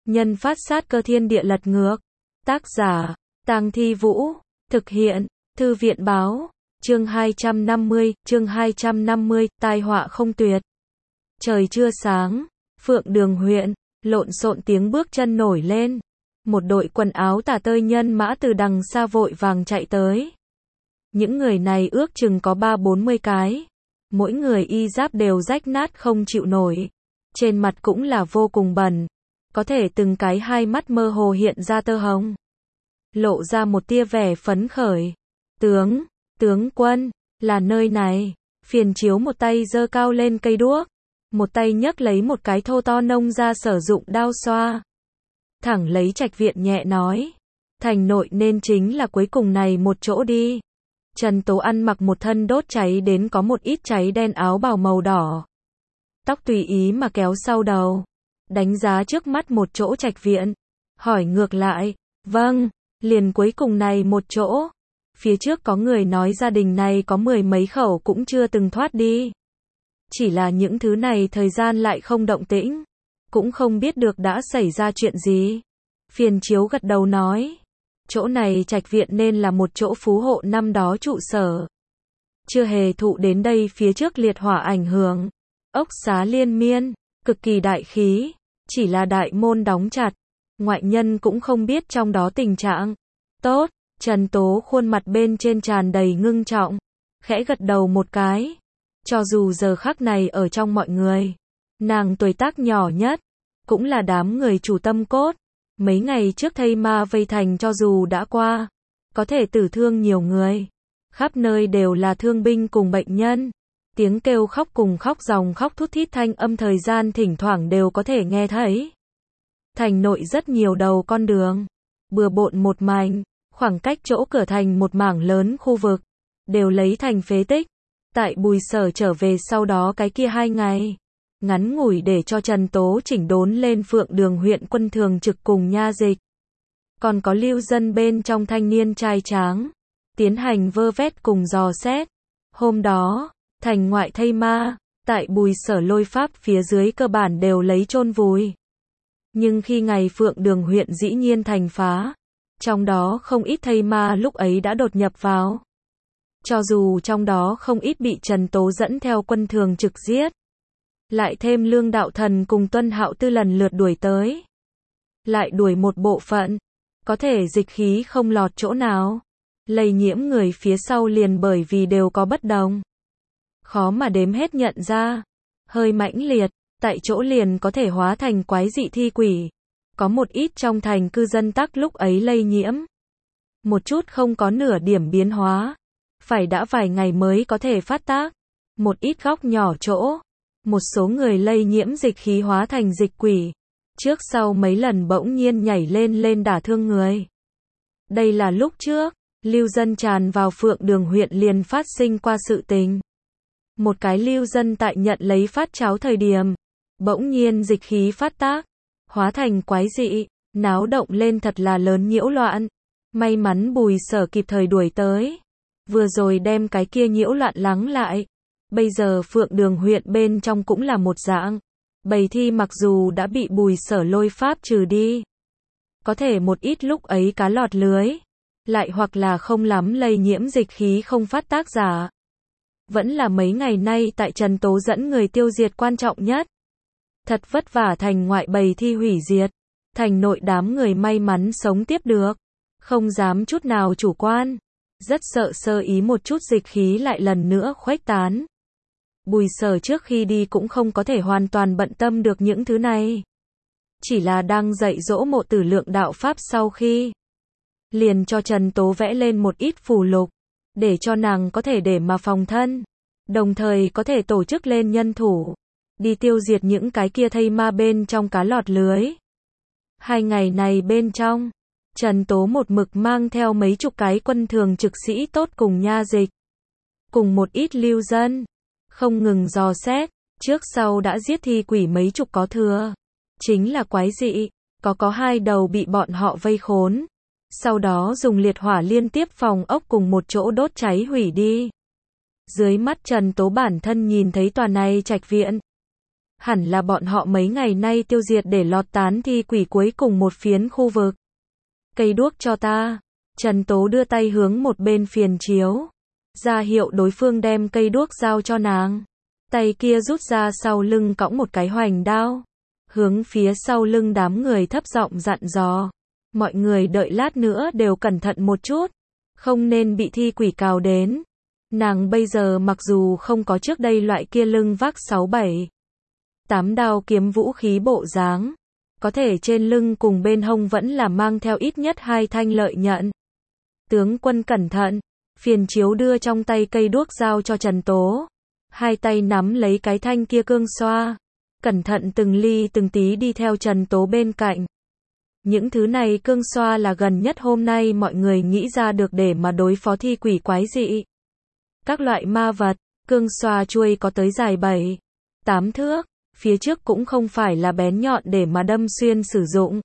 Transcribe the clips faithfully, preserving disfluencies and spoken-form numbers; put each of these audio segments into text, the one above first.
nhân phát sát cơ thiên địa lật ngược. Tác giả, Tang Thi Vũ. Thực hiện, Thư viện báo. Chương hai trăm năm mươi, chương hai trăm năm mươi, tai họa không tuyệt. Trời chưa sáng, Phượng Đường huyện, lộn xộn tiếng bước chân nổi lên. Một đội quần áo tả tơi nhân mã từ đằng xa vội vàng chạy tới. Những người này ước chừng có ba bốn mươi cái. Mỗi người y giáp đều rách nát không chịu nổi. Trên mặt cũng là vô cùng bẩn. Có thể từng cái hai mắt mơ hồ hiện ra tơ hồng. Lộ ra một tia vẻ phấn khởi. Tướng, tướng quân, là nơi này. Phiền Chiếu một tay giơ cao lên cây đuốc. Một tay nhấc lấy một cái thô to nông ra sử dụng đao xoa. Thẳng lấy Trạch Viện nhẹ nói. Thành nội nên chính là cuối cùng này một chỗ đi. Trần Tố ăn mặc một thân đốt cháy đến có một ít cháy đen áo bào màu đỏ. Tóc tùy ý mà kéo sau đầu. Đánh giá trước mắt một chỗ Trạch Viện. Hỏi ngược lại. Vâng, liền cuối cùng này một chỗ. Phía trước có người nói gia đình này có mười mấy khẩu cũng chưa từng thoát đi. Chỉ là những thứ này thời gian lại không động tĩnh. Cũng không biết được đã xảy ra chuyện gì. Phiền Chiếu gật đầu nói. Chỗ này Trạch Viện nên là một chỗ phú hộ năm đó trụ sở. Chưa hề thụ đến đây phía trước liệt hỏa ảnh hưởng. Ốc xá liên miên, cực kỳ đại khí. Chỉ là đại môn đóng chặt. Ngoại nhân cũng không biết trong đó tình trạng. Tốt, Trần Tố khuôn mặt bên trên tràn đầy ngưng trọng. Khẽ gật đầu một cái. Cho dù giờ khắc này ở trong mọi người. Nàng tuổi tác nhỏ nhất. Cũng là đám người chủ tâm cốt. Mấy ngày trước thây ma vây thành cho dù đã qua. Có thể tử thương nhiều người. Khắp nơi đều là thương binh cùng bệnh nhân. Tiếng kêu khóc cùng khóc dòng khóc thút thít thanh âm thời gian thỉnh thoảng đều có thể nghe thấy. Thành nội rất nhiều đầu con đường. Bừa bộn một mảnh. Khoảng cách chỗ cửa thành một mảng lớn khu vực. Đều lấy thành phế tích. Tại Bùi Sở trở về sau đó cái kia hai ngày. Ngắn ngủi để cho Trần Tố chỉnh đốn lên Phượng Đường huyện quân thường trực cùng nha dịch. Còn có lưu dân bên trong thanh niên trai tráng. Tiến hành vơ vét cùng dò xét. Hôm đó, thành ngoại thây ma, tại Bùi Sở lôi pháp phía dưới cơ bản đều lấy chôn vùi. Nhưng khi ngày Phượng Đường huyện dĩ nhiên thành phá. Trong đó không ít thây ma lúc ấy đã đột nhập vào. Cho dù trong đó không ít bị Trần Tố dẫn theo quân thường trực giết. Lại thêm Lương Đạo Thần cùng Tuân Hạo Tư lần lượt đuổi tới. Lại đuổi một bộ phận. Có thể dịch khí không lọt chỗ nào. Lây nhiễm người phía sau liền bởi vì đều có bất đồng. Khó mà đếm hết nhận ra. Hơi mãnh liệt, tại chỗ liền có thể hóa thành quái dị thi quỷ. Có một ít trong thành cư dân tắc lúc ấy lây nhiễm. Một chút không có nửa điểm biến hóa. Phải đã vài ngày mới có thể phát tác. Một ít góc nhỏ chỗ. Một số người lây nhiễm dịch khí hóa thành dịch quỷ. Trước sau mấy lần bỗng nhiên nhảy lên lên đả thương người. Đây là lúc trước, lưu dân tràn vào Phượng Đường huyện liền phát sinh qua sự tình. Một cái lưu dân tại nhận lấy phát cháo thời điểm. Bỗng nhiên dịch khí phát tác. Hóa thành quái dị, náo động lên thật là lớn nhiễu loạn. May mắn Bùi Sở kịp thời đuổi tới. Vừa rồi đem cái kia nhiễu loạn lắng lại. Bây giờ Phượng Đường huyện bên trong cũng là một dạng. Bầy thi mặc dù đã bị Bùi Sở lôi pháp trừ đi. Có thể một ít lúc ấy cá lọt lưới. Lại hoặc là không lắm lây nhiễm dịch khí không phát tác giả. Vẫn là mấy ngày nay tại Trần Tố dẫn người tiêu diệt quan trọng nhất. Thật vất vả thành ngoại bầy thi hủy diệt. Thành nội đám người may mắn sống tiếp được. Không dám chút nào chủ quan. Rất sợ sơ ý một chút dịch khí lại lần nữa khuếch tán. Bùi Sở trước khi đi cũng không có thể hoàn toàn bận tâm được những thứ này. Chỉ là đang dạy dỗ Mộ Tử Lượng đạo pháp sau khi. Liền cho Trần Tố vẽ lên một ít phù lục. Để cho nàng có thể để mà phòng thân. Đồng thời có thể tổ chức lên nhân thủ. Đi tiêu diệt những cái kia thây ma bên trong cá lọt lưới. Hai ngày này bên trong. Trần Tố một mực mang theo mấy chục cái quân thường trực sĩ tốt cùng nha dịch. Cùng một ít lưu dân. Không ngừng dò xét. Trước sau đã giết thi quỷ mấy chục có thừa. Chính là quái dị. Có có hai đầu bị bọn họ vây khốn. Sau đó dùng liệt hỏa liên tiếp phòng ốc cùng một chỗ đốt cháy hủy đi. Dưới mắt Trần Tố bản thân nhìn thấy tòa này Trạch Viện. Hẳn là bọn họ mấy ngày nay tiêu diệt để lọt tán thi quỷ cuối cùng một phiến khu vực. Cây đuốc cho ta. Trần Tố đưa tay hướng một bên phiền chiếu. Ra hiệu đối phương đem cây đuốc giao cho nàng. Tay kia rút ra sau lưng cõng một cái hoành đao. Hướng phía sau lưng đám người thấp giọng dặn dò. Mọi người đợi lát nữa đều cẩn thận một chút. Không nên bị thi quỷ cào đến. Nàng bây giờ mặc dù không có trước đây loại kia lưng vác sáu bảy tám đao kiếm vũ khí bộ dáng. Có thể trên lưng cùng bên hông vẫn là mang theo ít nhất hai thanh lợi nhận. Tướng quân cẩn thận. Phiền chiếu đưa trong tay cây đuốc giao cho Trần Tố. Hai tay nắm lấy cái thanh kia cương xoa. Cẩn thận từng ly từng tí đi theo Trần Tố bên cạnh. Những thứ này cương xoa là gần nhất hôm nay mọi người nghĩ ra được để mà đối phó thi quỷ quái dị. Các loại ma vật, cương xoa chuôi có tới dài bảy tám thước, phía trước cũng không phải là bén nhọn để mà đâm xuyên sử dụng,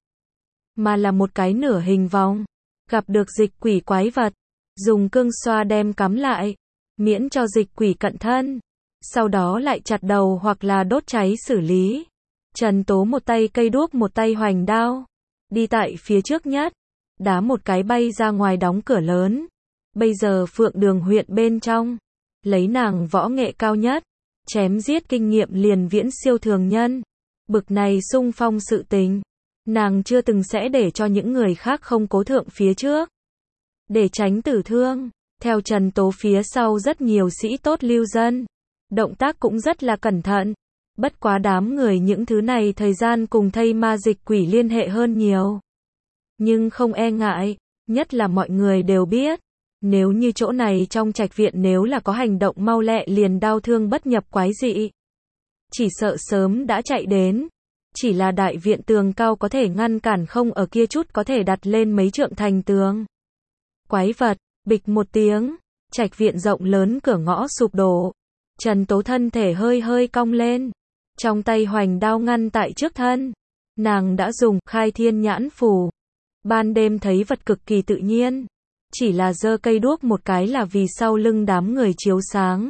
mà là một cái nửa hình vòng. Gặp được dịch quỷ quái vật, dùng cương xoa đem cắm lại, miễn cho dịch quỷ cận thân. Sau đó lại chặt đầu hoặc là đốt cháy xử lý. Trần Tố một tay cây đuốc một tay hoành đao. Đi tại phía trước nhất. Đá một cái bay ra ngoài đóng cửa lớn. Bây giờ Phượng Đường huyện bên trong. Lấy nàng võ nghệ cao nhất. Chém giết kinh nghiệm liền viễn siêu thường nhân. Bực này xung phong sự tình. Nàng chưa từng sẽ để cho những người khác không cố thượng phía trước. Để tránh tử thương. Theo Trần Tố phía sau rất nhiều sĩ tốt lưu dân. Động tác cũng rất là cẩn thận. Bất quá đám người những thứ này thời gian cùng thây ma dịch quỷ liên hệ hơn nhiều. Nhưng không e ngại, nhất là mọi người đều biết. Nếu như chỗ này trong trạch viện nếu là có hành động mau lẹ liền đau thương bất nhập quái dị. Chỉ sợ sớm đã chạy đến. Chỉ là đại viện tường cao có thể ngăn cản không ở kia chút có thể đặt lên mấy trượng thành tường. Quái vật, bịch một tiếng, trạch viện rộng lớn cửa ngõ sụp đổ. Trần Tố thân thể hơi hơi cong lên. Trong tay hoành đao ngăn tại trước thân. Nàng đã dùng khai thiên nhãn phù. Ban đêm thấy vật cực kỳ tự nhiên. Chỉ là giơ cây đuốc một cái là vì sau lưng đám người chiếu sáng.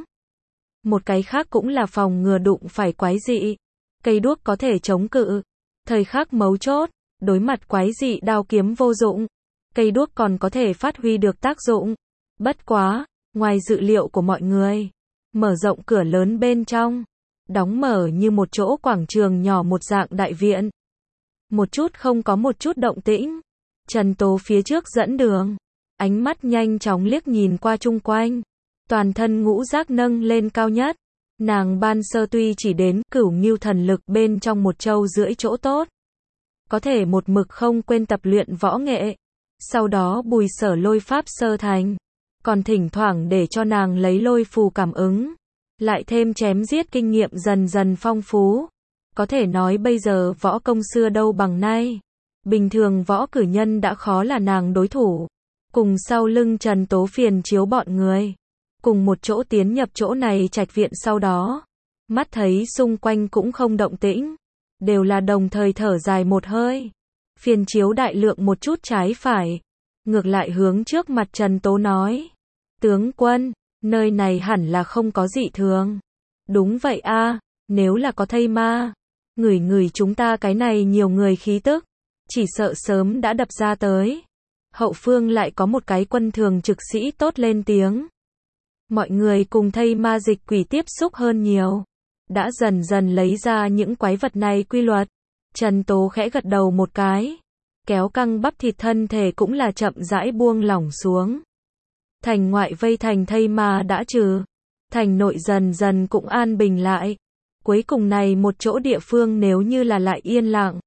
Một cái khác cũng là phòng ngừa đụng phải quái dị. Cây đuốc có thể chống cự. Thời khắc mấu chốt, đối mặt quái dị đao kiếm vô dụng. Cây đuốc còn có thể phát huy được tác dụng. Bất quá, ngoài dự liệu của mọi người. Mở rộng cửa lớn bên trong. Đóng mở như một chỗ quảng trường nhỏ một dạng đại viện. Một chút không có một chút động tĩnh. Trần Tố phía trước dẫn đường. Ánh mắt nhanh chóng liếc nhìn qua chung quanh. Toàn thân ngũ giác nâng lên cao nhất. Nàng ban sơ tuy chỉ đến cửu ngưu thần lực bên trong một châu rưỡi chỗ tốt. Có thể một mực không quên tập luyện võ nghệ. Sau đó bùi sở lôi pháp sơ thành. Còn thỉnh thoảng để cho nàng lấy lôi phù cảm ứng. Lại thêm chém giết kinh nghiệm dần dần phong phú. Có thể nói bây giờ võ công xưa đâu bằng nay. Bình thường võ cử nhân đã khó là nàng đối thủ. Cùng sau lưng Trần Tố phiền chiếu bọn người. Cùng một chỗ tiến nhập chỗ này trạch viện sau đó. Mắt thấy xung quanh cũng không động tĩnh. Đều là đồng thời thở dài một hơi. Phiền chiếu đại lượng một chút trái phải. Ngược lại hướng trước mặt Trần Tố nói. Tướng quân, nơi này hẳn là không có dị thường. Đúng vậy a, nếu là có thây ma. Ngửi ngửi chúng ta cái này nhiều người khí tức. Chỉ sợ sớm đã đập ra tới. Hậu phương lại có một cái quân thường trực sĩ tốt lên tiếng. Mọi người cùng thây ma dịch quỷ tiếp xúc hơn nhiều. Đã dần dần lấy ra những quái vật này quy luật. Trần Tố khẽ gật đầu một cái. Kéo căng bắp thịt thân thể cũng là chậm rãi buông lỏng xuống. Thành ngoại vây thành thây ma đã trừ. Thành nội dần dần cũng an bình lại. Cuối cùng này một chỗ địa phương nếu như là lại yên lặng.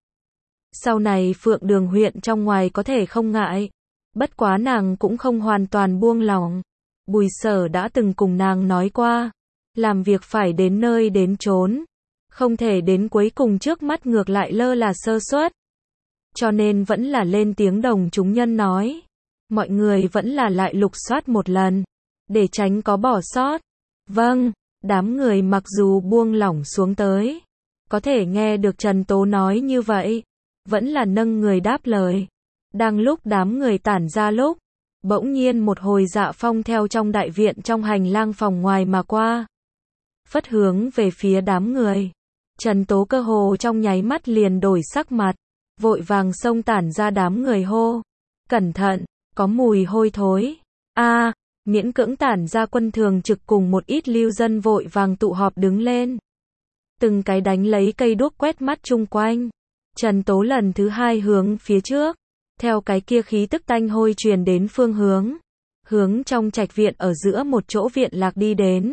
Sau này Phượng Đường huyện trong ngoài có thể không ngại. Bất quá nàng cũng không hoàn toàn buông lỏng. Bùi sở đã từng cùng nàng nói qua. Làm việc phải đến nơi đến chốn. Không thể đến cuối cùng trước mắt ngược lại lơ là sơ suất. Cho nên vẫn là lên tiếng đồng chúng nhân nói. Mọi người vẫn là lại lục soát một lần. Để tránh có bỏ sót. Vâng, đám người mặc dù buông lỏng xuống tới. Có thể nghe được Trần Tố nói như vậy. Vẫn là nâng người đáp lời. Đang lúc đám người tản ra lúc. Bỗng nhiên một hồi dạ phong theo trong đại viện trong hành lang phòng ngoài mà qua. Phất hướng về phía đám người. Trần Tố cơ hồ trong nháy mắt liền đổi sắc mặt, vội vàng xông tản ra đám người hô. Cẩn thận, có mùi hôi thối. A, miễn cưỡng tản ra quân thường trực cùng một ít lưu dân vội vàng tụ họp đứng lên. Từng cái đánh lấy cây đuốc quét mắt chung quanh. Trần Tố lần thứ hai hướng phía trước, theo cái kia khí tức tanh hôi truyền đến phương hướng, hướng trong trạch viện ở giữa một chỗ viện lạc đi đến.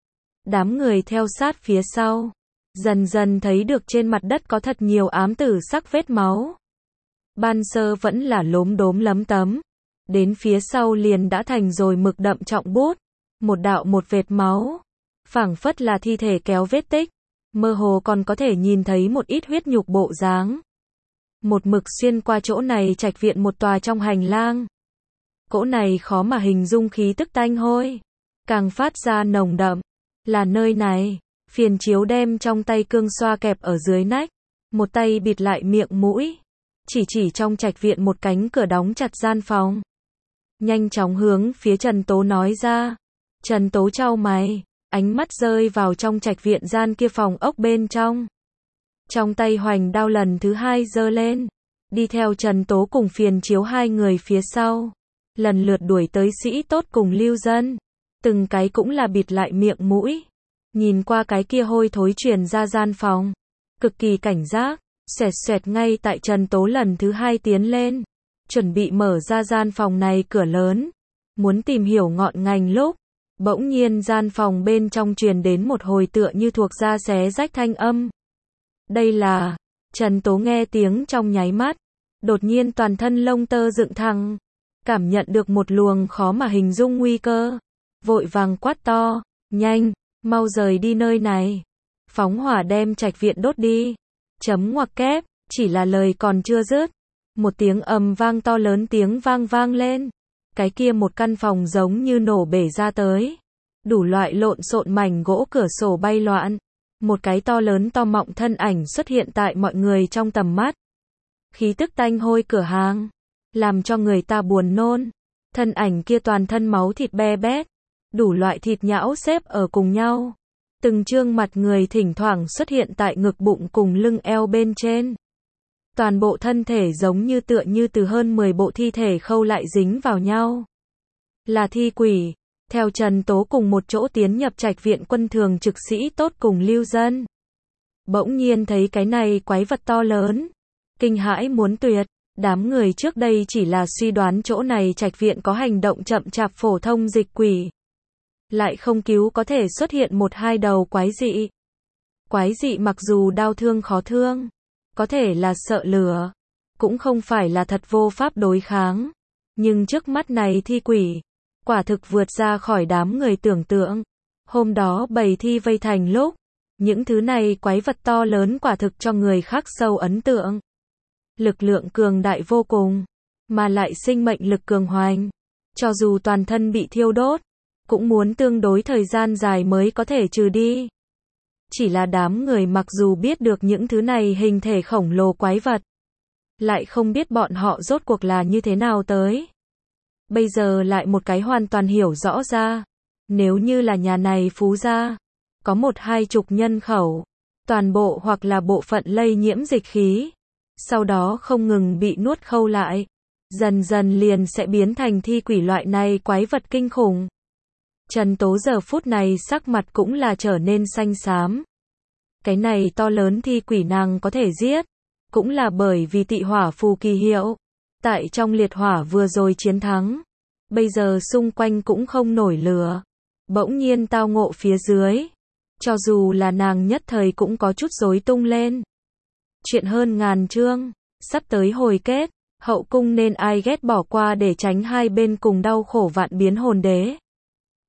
Đám người theo sát phía sau, dần dần thấy được trên mặt đất có thật nhiều ám tử sắc vết máu. Ban sơ vẫn là lốm đốm lấm tấm, đến phía sau liền đã thành rồi mực đậm trọng bút, một đạo một vệt máu, phảng phất là thi thể kéo vết tích, mơ hồ còn có thể nhìn thấy một ít huyết nhục bộ dáng. Một mực xuyên qua chỗ này trạch viện một tòa trong hành lang. Cỗ này khó mà hình dung khí tức tanh hôi, càng phát ra nồng đậm, là nơi này. Phiền Chiếu đem trong tay cương xoa kẹp ở dưới nách, một tay bịt lại miệng mũi, chỉ chỉ trong trạch viện một cánh cửa đóng chặt gian phòng. Nhanh chóng hướng phía Trần Tố nói ra. Trần Tố chau mày, ánh mắt rơi vào trong trạch viện gian kia phòng ốc bên trong. Trong tay hoành đao lần thứ hai giơ lên, đi theo Trần Tố cùng Phiền Chiếu hai người phía sau, lần lượt đuổi tới sĩ tốt cùng lưu dân, từng cái cũng là bịt lại miệng mũi, nhìn qua cái kia hôi thối truyền ra gian phòng, cực kỳ cảnh giác, xoẹt xoẹt ngay tại Trần Tố lần thứ hai tiến lên, chuẩn bị mở ra gian phòng này cửa lớn, muốn tìm hiểu ngọn ngành lúc, bỗng nhiên gian phòng bên trong truyền đến một hồi tựa như thuộc da xé rách thanh âm. Đây là, Trần Tố nghe tiếng trong nháy mắt, đột nhiên toàn thân lông tơ dựng thẳng, cảm nhận được một luồng khó mà hình dung nguy cơ, vội vàng quát to, nhanh, mau rời đi nơi này, phóng hỏa đem trạch viện đốt đi, chấm ngoặc kép, chỉ là lời còn chưa dứt, một tiếng ầm vang to lớn tiếng vang vang lên, cái kia một căn phòng giống như nổ bể ra tới, đủ loại lộn xộn mảnh gỗ cửa sổ bay loạn. Một cái to lớn to mọng thân ảnh xuất hiện tại mọi người trong tầm mắt. Khí tức tanh hôi cửa hàng, làm cho người ta buồn nôn. Thân ảnh kia toàn thân máu thịt be bét, đủ loại thịt nhão xếp ở cùng nhau. Từng trương mặt người thỉnh thoảng xuất hiện tại ngực bụng cùng lưng eo bên trên. Toàn bộ thân thể giống như tựa như từ hơn mười bộ thi thể khâu lại dính vào nhau. Là thi quỷ. Theo Trần Tố cùng một chỗ tiến nhập trạch viện quân thường trực sĩ tốt cùng lưu dân. Bỗng nhiên thấy cái này quái vật to lớn, kinh hãi muốn tuyệt, đám người trước đây chỉ là suy đoán chỗ này trạch viện có hành động chậm chạp phổ thông dịch quỷ. Lại không cứu có thể xuất hiện một hai đầu quái dị. Quái dị mặc dù đau thương khó thương, có thể là sợ lửa, cũng không phải là thật vô pháp đối kháng. Nhưng trước mắt này thi quỷ, quả thực vượt ra khỏi đám người tưởng tượng. Hôm đó bầy thi vây thành lúc, những thứ này quái vật to lớn quả thực cho người khác sâu ấn tượng. Lực lượng cường đại vô cùng, mà lại sinh mệnh lực cường hoành. Cho dù toàn thân bị thiêu đốt, cũng muốn tương đối thời gian dài mới có thể trừ đi. Chỉ là đám người mặc dù biết được những thứ này hình thể khổng lồ quái vật, lại không biết bọn họ rốt cuộc là như thế nào tới. Bây giờ lại một cái hoàn toàn hiểu rõ ra. Nếu như là nhà này phú gia, có một hai chục nhân khẩu, toàn bộ hoặc là bộ phận lây nhiễm dịch khí, sau đó không ngừng bị nuốt khâu lại, dần dần liền sẽ biến thành thi quỷ loại này quái vật kinh khủng. Trần Tố giờ phút này sắc mặt cũng là trở nên xanh xám. Cái này to lớn thi quỷ nàng có thể giết, cũng là bởi vì tị hỏa phù kỳ hiệu. Tại trong liệt hỏa vừa rồi chiến thắng, bây giờ xung quanh cũng không nổi lửa, bỗng nhiên tao ngộ phía dưới, cho dù là nàng nhất thời cũng có chút rối tung lên. Chuyện hơn ngàn chương, sắp tới hồi kết, hậu cung nên ai ghét bỏ qua để tránh hai bên cùng đau khổ vạn biến hồn đế.